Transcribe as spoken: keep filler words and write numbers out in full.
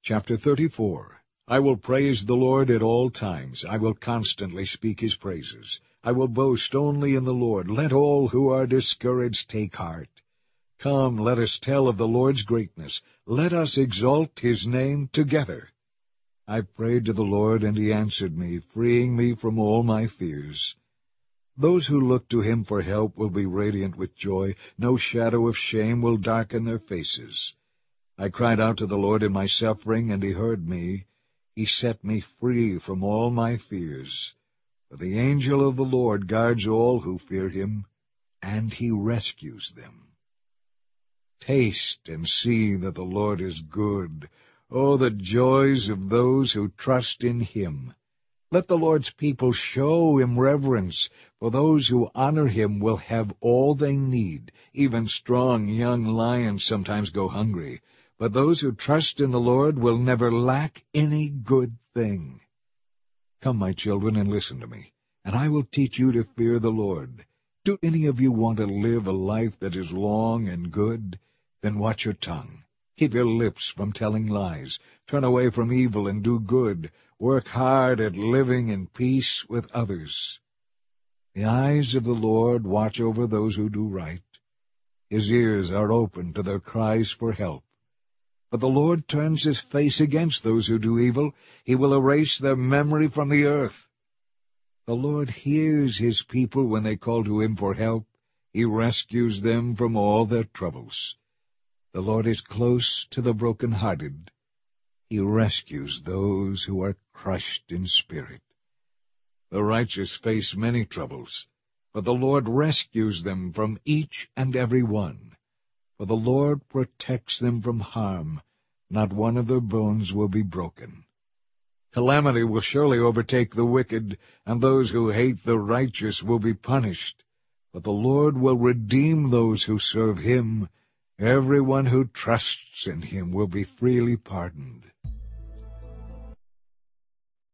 Chapter thirty-four. I will praise the Lord at all times. I will constantly speak his praises. I will boast only in the Lord. Let all who are discouraged take heart. Come, let us tell of the Lord's greatness. Let us exalt his name together. I prayed to the Lord, and he answered me, freeing me from all my fears. Those who look to him for help will be radiant with joy. No shadow of shame will darken their faces. I cried out to the Lord in my suffering, and he heard me. He set me free from all my fears. For the angel of the Lord guards all who fear him, and he rescues them. Taste and see that the Lord is good. Oh, the joys of those who trust in him. Let the Lord's people show him reverence, for those who honor him will have all they need. Even strong young lions sometimes go hungry, but those who trust in the Lord will never lack any good thing. Come, my children, and listen to me, and I will teach you to fear the Lord. Do any of you want to live a life that is long and good? Then watch your tongue. Keep your lips from telling lies. Turn away from evil and do good. Work hard at living in peace with others. The eyes of the Lord watch over those who do right. His ears are open to their cries for help. But the Lord turns his face against those who do evil. He will erase their memory from the earth. The Lord hears his people when they call to him for help. He rescues them from all their troubles. The Lord is close to the broken-hearted. He rescues those who are crushed in spirit. The righteous face many troubles, but the Lord rescues them from each and every one. For the Lord protects them from harm. Not one of their bones will be broken. Calamity will surely overtake the wicked, and those who hate the righteous will be punished. But the Lord will redeem those who serve him. Everyone who trusts in him will be freely pardoned.